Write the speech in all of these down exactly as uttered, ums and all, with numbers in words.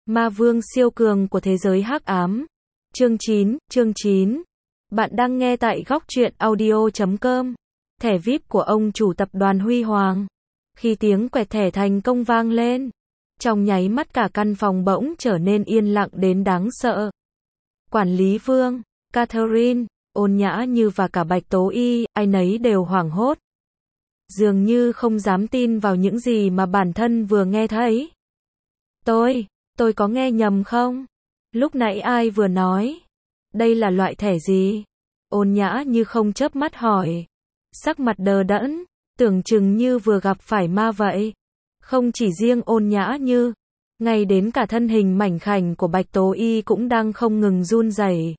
Ma vương siêu cường của thế giới hắc ám. Chương chín, chương chín. Bạn đang nghe tại góc truyện audio chấm com. Thẻ vi ai pi của ông chủ tập đoàn Huy Hoàng. Khi tiếng quẹt thẻ thành công vang lên, trong nháy mắt cả căn phòng bỗng trở nên yên lặng đến đáng sợ. Quản lý Vương, Catherine, Ôn Nhã Như và cả Bạch Tố Y, ai nấy đều hoảng hốt. Dường như không dám tin vào những gì mà bản thân vừa nghe thấy. Tôi, tôi có nghe nhầm không? Lúc nãy ai vừa nói? Đây là loại thẻ gì? Ôn Nhã Như không chớp mắt hỏi. Sắc mặt đờ đẫn, tưởng chừng như vừa gặp phải ma vậy. Không chỉ riêng Ôn Nhã Như, ngay đến cả thân hình mảnh khảnh của Bạch Tố Y cũng đang không ngừng run rẩy.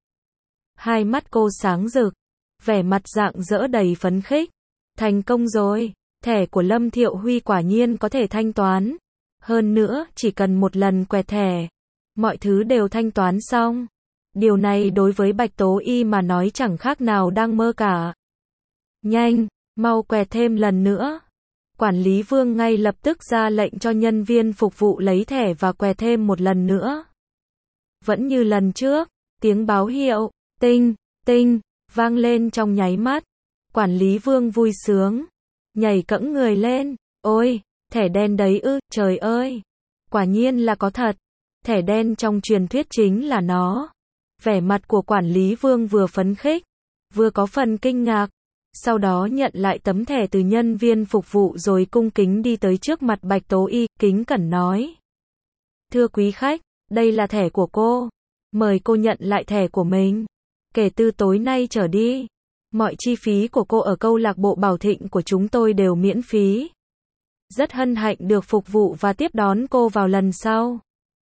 Hai mắt cô sáng rực, vẻ mặt rạng rỡ đầy phấn khích. Thành công rồi, thẻ của Lâm Thiệu Huy quả nhiên có thể thanh toán. Hơn nữa, chỉ cần một lần quẹt thẻ, mọi thứ đều thanh toán xong. Điều này đối với Bạch Tố Y mà nói chẳng khác nào đang mơ cả. Nhanh, mau quẹt thêm lần nữa. Quản lý Vương ngay lập tức ra lệnh cho nhân viên phục vụ lấy thẻ và quẹt thêm một lần nữa. Vẫn như lần trước, tiếng báo hiệu, tinh, tinh, vang lên trong nháy mắt. Quản lý Vương vui sướng, nhảy cẫng người lên. Ôi, thẻ đen đấy ư, trời ơi. Quả nhiên là có thật. Thẻ đen trong truyền thuyết chính là nó. Vẻ mặt của quản lý Vương vừa phấn khích, vừa có phần kinh ngạc. Sau đó nhận lại tấm thẻ từ nhân viên phục vụ rồi cung kính đi tới trước mặt Bạch Tố Y, kính cẩn nói. Thưa quý khách, đây là thẻ của cô. Mời cô nhận lại thẻ của mình. Kể từ tối nay trở đi, mọi chi phí của cô ở câu lạc bộ Bảo Thịnh của chúng tôi đều miễn phí. Rất hân hạnh được phục vụ và tiếp đón cô vào lần sau.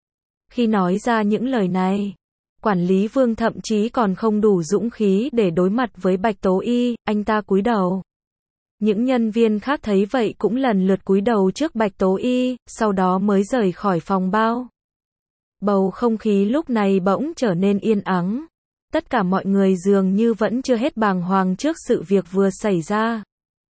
Khi nói ra những lời này, quản lý Vương thậm chí còn không đủ dũng khí để đối mặt với Bạch Tố Y, anh ta cúi đầu. Những nhân viên khác thấy vậy cũng lần lượt cúi đầu trước Bạch Tố Y, sau đó mới rời khỏi phòng bao. Bầu không khí lúc này bỗng trở nên yên ắng. Tất cả mọi người dường như vẫn chưa hết bàng hoàng trước sự việc vừa xảy ra.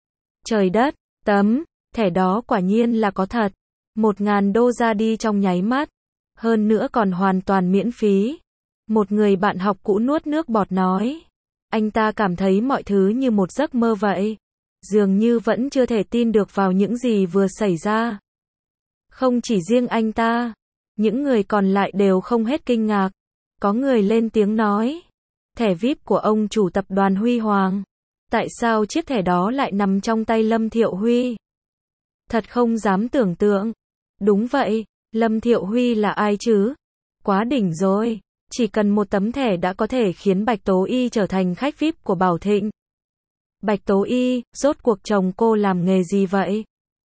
Trời đất, tấm thẻ đó quả nhiên là có thật. Một ngàn đô ra đi trong nháy mắt. Hơn nữa còn hoàn toàn miễn phí. Một người bạn học cũ nuốt nước bọt nói. Anh ta cảm thấy mọi thứ như một giấc mơ vậy. Dường như vẫn chưa thể tin được vào những gì vừa xảy ra. Không chỉ riêng anh ta, những người còn lại đều không hết kinh ngạc. Có người lên tiếng nói. Thẻ vi ai pi của ông chủ tập đoàn Huy Hoàng. Tại sao chiếc thẻ đó lại nằm trong tay Lâm Thiệu Huy? Thật không dám tưởng tượng. Đúng vậy, Lâm Thiệu Huy là ai chứ? Quá đỉnh rồi. Chỉ cần một tấm thẻ đã có thể khiến Bạch Tố Y trở thành khách vi ai pi của Bảo Thịnh. Bạch Tố Y, rốt cuộc chồng cô làm nghề gì vậy?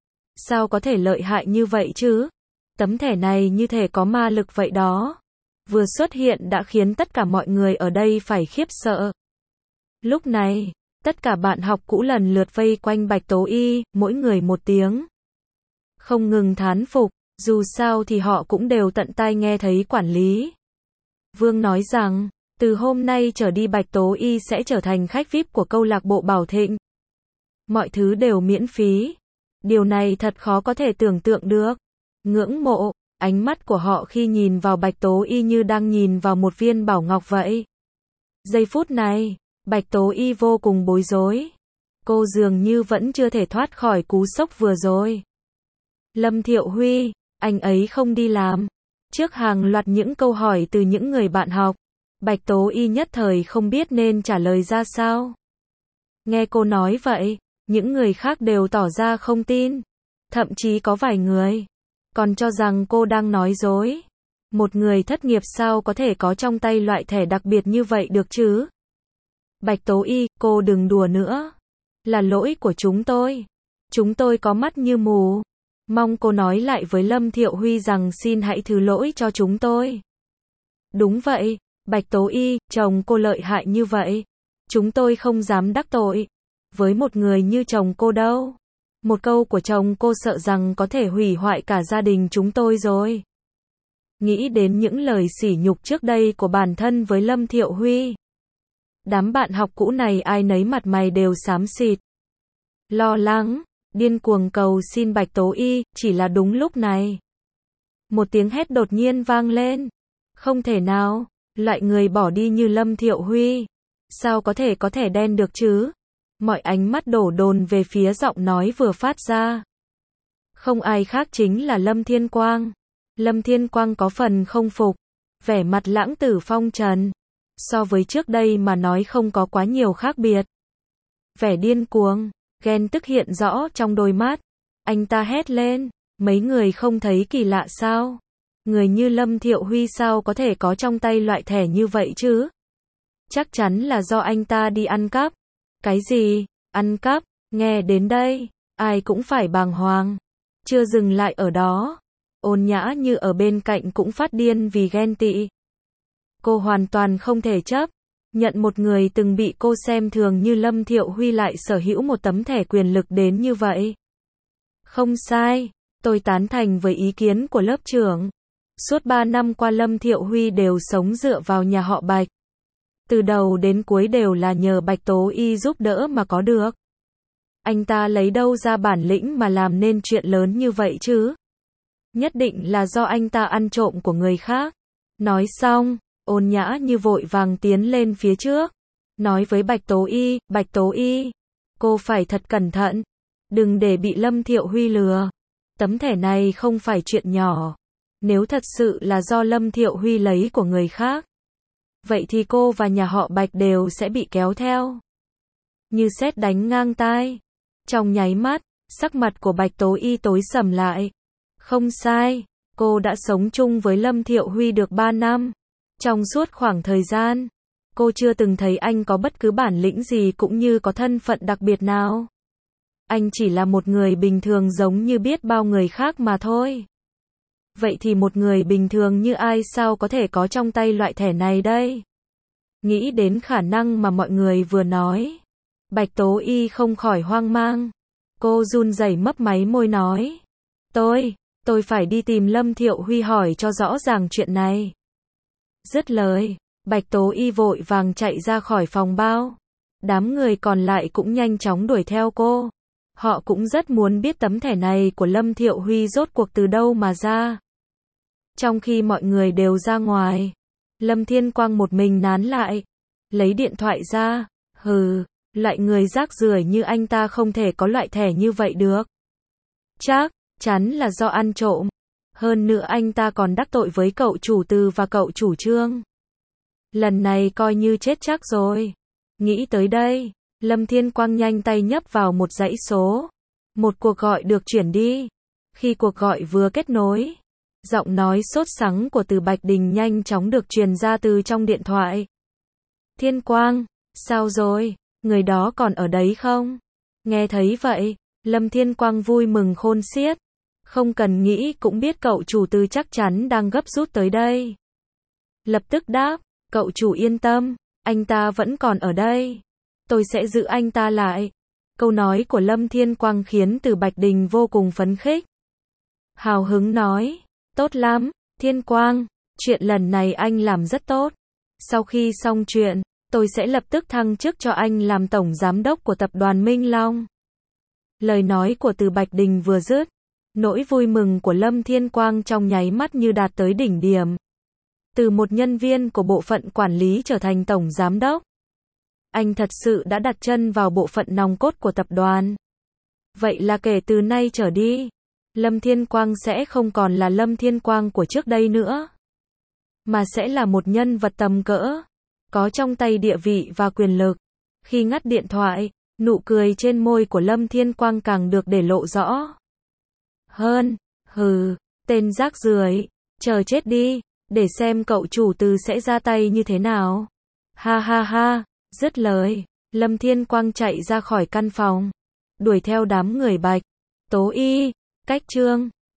Sao có thể lợi hại như vậy chứ? Tấm thẻ này như thể có ma lực vậy đó. Vừa xuất hiện đã khiến tất cả mọi người ở đây phải khiếp sợ. Lúc này, tất cả bạn học cũ lần lượt vây quanh Bạch Tố Y, mỗi người một tiếng. Không ngừng thán phục, dù sao thì họ cũng đều tận tai nghe thấy quản lý Vương nói rằng, từ hôm nay trở đi Bạch Tố Y sẽ trở thành khách vi ai pi của câu lạc bộ Bảo Thịnh. Mọi thứ đều miễn phí. Điều này thật khó có thể tưởng tượng được. Ngưỡng mộ, ánh mắt của họ khi nhìn vào Bạch Tố Y như đang nhìn vào một viên bảo ngọc vậy. Giây phút này, Bạch Tố Y vô cùng bối rối. Cô dường như vẫn chưa thể thoát khỏi cú sốc vừa rồi. Lâm Thiệu Huy, anh ấy không đi làm. Trước hàng loạt những câu hỏi từ những người bạn học, Bạch Tố Y nhất thời không biết nên trả lời ra sao. Nghe cô nói vậy, những người khác đều tỏ ra không tin. Thậm chí có vài người còn cho rằng cô đang nói dối. Một người thất nghiệp sao có thể có trong tay loại thẻ đặc biệt như vậy được chứ? Bạch Tố Y, cô đừng đùa nữa. Là lỗi của chúng tôi. Chúng tôi có mắt như mù. Mong cô nói lại với Lâm Thiệu Huy rằng xin hãy thứ lỗi cho chúng tôi. Đúng vậy, Bạch Tố Y, chồng cô lợi hại như vậy. Chúng tôi không dám đắc tội với một người như chồng cô đâu. Một câu của chồng cô sợ rằng có thể hủy hoại cả gia đình chúng tôi rồi. Nghĩ đến những lời sỉ nhục trước đây của bản thân với Lâm Thiệu Huy. Đám bạn học cũ này ai nấy mặt mày đều xám xịt. Lo lắng, điên cuồng cầu xin Bạch Tố Y, chỉ là đúng lúc này. Một tiếng hét đột nhiên vang lên. Không thể nào, loại người bỏ đi như Lâm Thiệu Huy. Sao có thể có thẻ đen được chứ? Mọi ánh mắt đổ dồn về phía giọng nói vừa phát ra. Không ai khác chính là Lâm Thiên Quang. Lâm Thiên Quang có phần không phục. Vẻ mặt lãng tử phong trần. So với trước đây mà nói không có quá nhiều khác biệt. Vẻ điên cuồng, ghen tức hiện rõ trong đôi mắt. Anh ta hét lên. Mấy người không thấy kỳ lạ sao? Người như Lâm Thiệu Huy sao có thể có trong tay loại thẻ như vậy chứ? Chắc chắn là do anh ta đi ăn cắp. Cái gì? Ăn cắp? Nghe đến đây, ai cũng phải bàng hoàng. Chưa dừng lại ở đó. Ôn Nhã Như ở bên cạnh cũng phát điên vì ghen tị. Cô hoàn toàn không thể chấp nhận một người từng bị cô xem thường như Lâm Thiệu Huy lại sở hữu một tấm thẻ quyền lực đến như vậy. Không sai, tôi tán thành với ý kiến của lớp trưởng. Suốt ba năm qua Lâm Thiệu Huy đều sống dựa vào nhà họ Bạch. Từ đầu đến cuối đều là nhờ Bạch Tố Y giúp đỡ mà có được. Anh ta lấy đâu ra bản lĩnh mà làm nên chuyện lớn như vậy chứ? Nhất định là do anh ta ăn trộm của người khác. Nói xong, Ôn Nhã Như vội vàng tiến lên phía trước. Nói với Bạch Tố Y, Bạch Tố Y, cô phải thật cẩn thận. Đừng để bị Lâm Thiệu Huy lừa. Tấm thẻ này không phải chuyện nhỏ. Nếu thật sự là do Lâm Thiệu Huy lấy của người khác, vậy thì cô và nhà họ Bạch đều sẽ bị kéo theo. Như sét đánh ngang tai. Trong nháy mắt, sắc mặt của Bạch Tố Y tối sầm lại. Không sai, cô đã sống chung với Lâm Thiệu Huy được ba năm. Trong suốt khoảng thời gian, cô chưa từng thấy anh có bất cứ bản lĩnh gì cũng như có thân phận đặc biệt nào. Anh chỉ là một người bình thường giống như biết bao người khác mà thôi. Vậy thì một người bình thường như ai sao có thể có trong tay loại thẻ này đây? Nghĩ đến khả năng mà mọi người vừa nói, Bạch Tố Y không khỏi hoang mang. Cô run rẩy mấp máy môi nói. Tôi, tôi phải đi tìm Lâm Thiệu Huy hỏi cho rõ ràng chuyện này. Dứt lời, Bạch Tố Y vội vàng chạy ra khỏi phòng bao. Đám người còn lại cũng nhanh chóng đuổi theo cô. Họ cũng rất muốn biết tấm thẻ này của Lâm Thiệu Huy rốt cuộc từ đâu mà ra. Trong khi mọi người đều ra ngoài, Lâm Thiên Quang một mình nán lại, lấy điện thoại ra. Hừ, loại người rác rưởi như anh ta không thể có loại thẻ như vậy được. Chắc chắn là do ăn trộm. Hơn nữa anh ta còn đắc tội với cậu chủ Từ và cậu chủ Trương. Lần này coi như chết chắc rồi. Nghĩ tới đây, Lâm Thiên Quang nhanh tay nhấp vào một dãy số. Một cuộc gọi được chuyển đi. Khi cuộc gọi vừa kết nối, giọng nói sốt sắng của Từ Bạch Đình nhanh chóng được truyền ra từ trong điện thoại. Thiên Quang, sao rồi? Người đó còn ở đấy không? Nghe thấy vậy, Lâm Thiên Quang vui mừng khôn xiết. Không cần nghĩ cũng biết cậu chủ Từ chắc chắn đang gấp rút tới đây. Lập tức đáp, cậu chủ yên tâm, anh ta vẫn còn ở đây. Tôi sẽ giữ anh ta lại. Câu nói của Lâm Thiên Quang khiến Từ Bạch Đình vô cùng phấn khích. Hào hứng nói, tốt lắm, Thiên Quang, chuyện lần này anh làm rất tốt. Sau khi xong chuyện, tôi sẽ lập tức thăng chức cho anh làm tổng giám đốc của tập đoàn Minh Long. Lời nói của Từ Bạch Đình vừa dứt, nỗi vui mừng của Lâm Thiên Quang trong nháy mắt như đạt tới đỉnh điểm. Từ một nhân viên của bộ phận quản lý trở thành tổng giám đốc, anh thật sự đã đặt chân vào bộ phận nòng cốt của tập đoàn. Vậy là kể từ nay trở đi, Lâm Thiên Quang sẽ không còn là Lâm Thiên Quang của trước đây nữa, mà sẽ là một nhân vật tầm cỡ, có trong tay địa vị và quyền lực. Khi ngắt điện thoại, nụ cười trên môi của Lâm Thiên Quang càng được để lộ rõ hơn. Hừ, tên rác rưởi, chờ chết đi, để xem cậu chủ Từ sẽ ra tay như thế nào. Ha ha ha, dứt lời, Lâm Thiên Quang chạy ra khỏi căn phòng, đuổi theo đám người Bạch Tố Y, Cách Trương.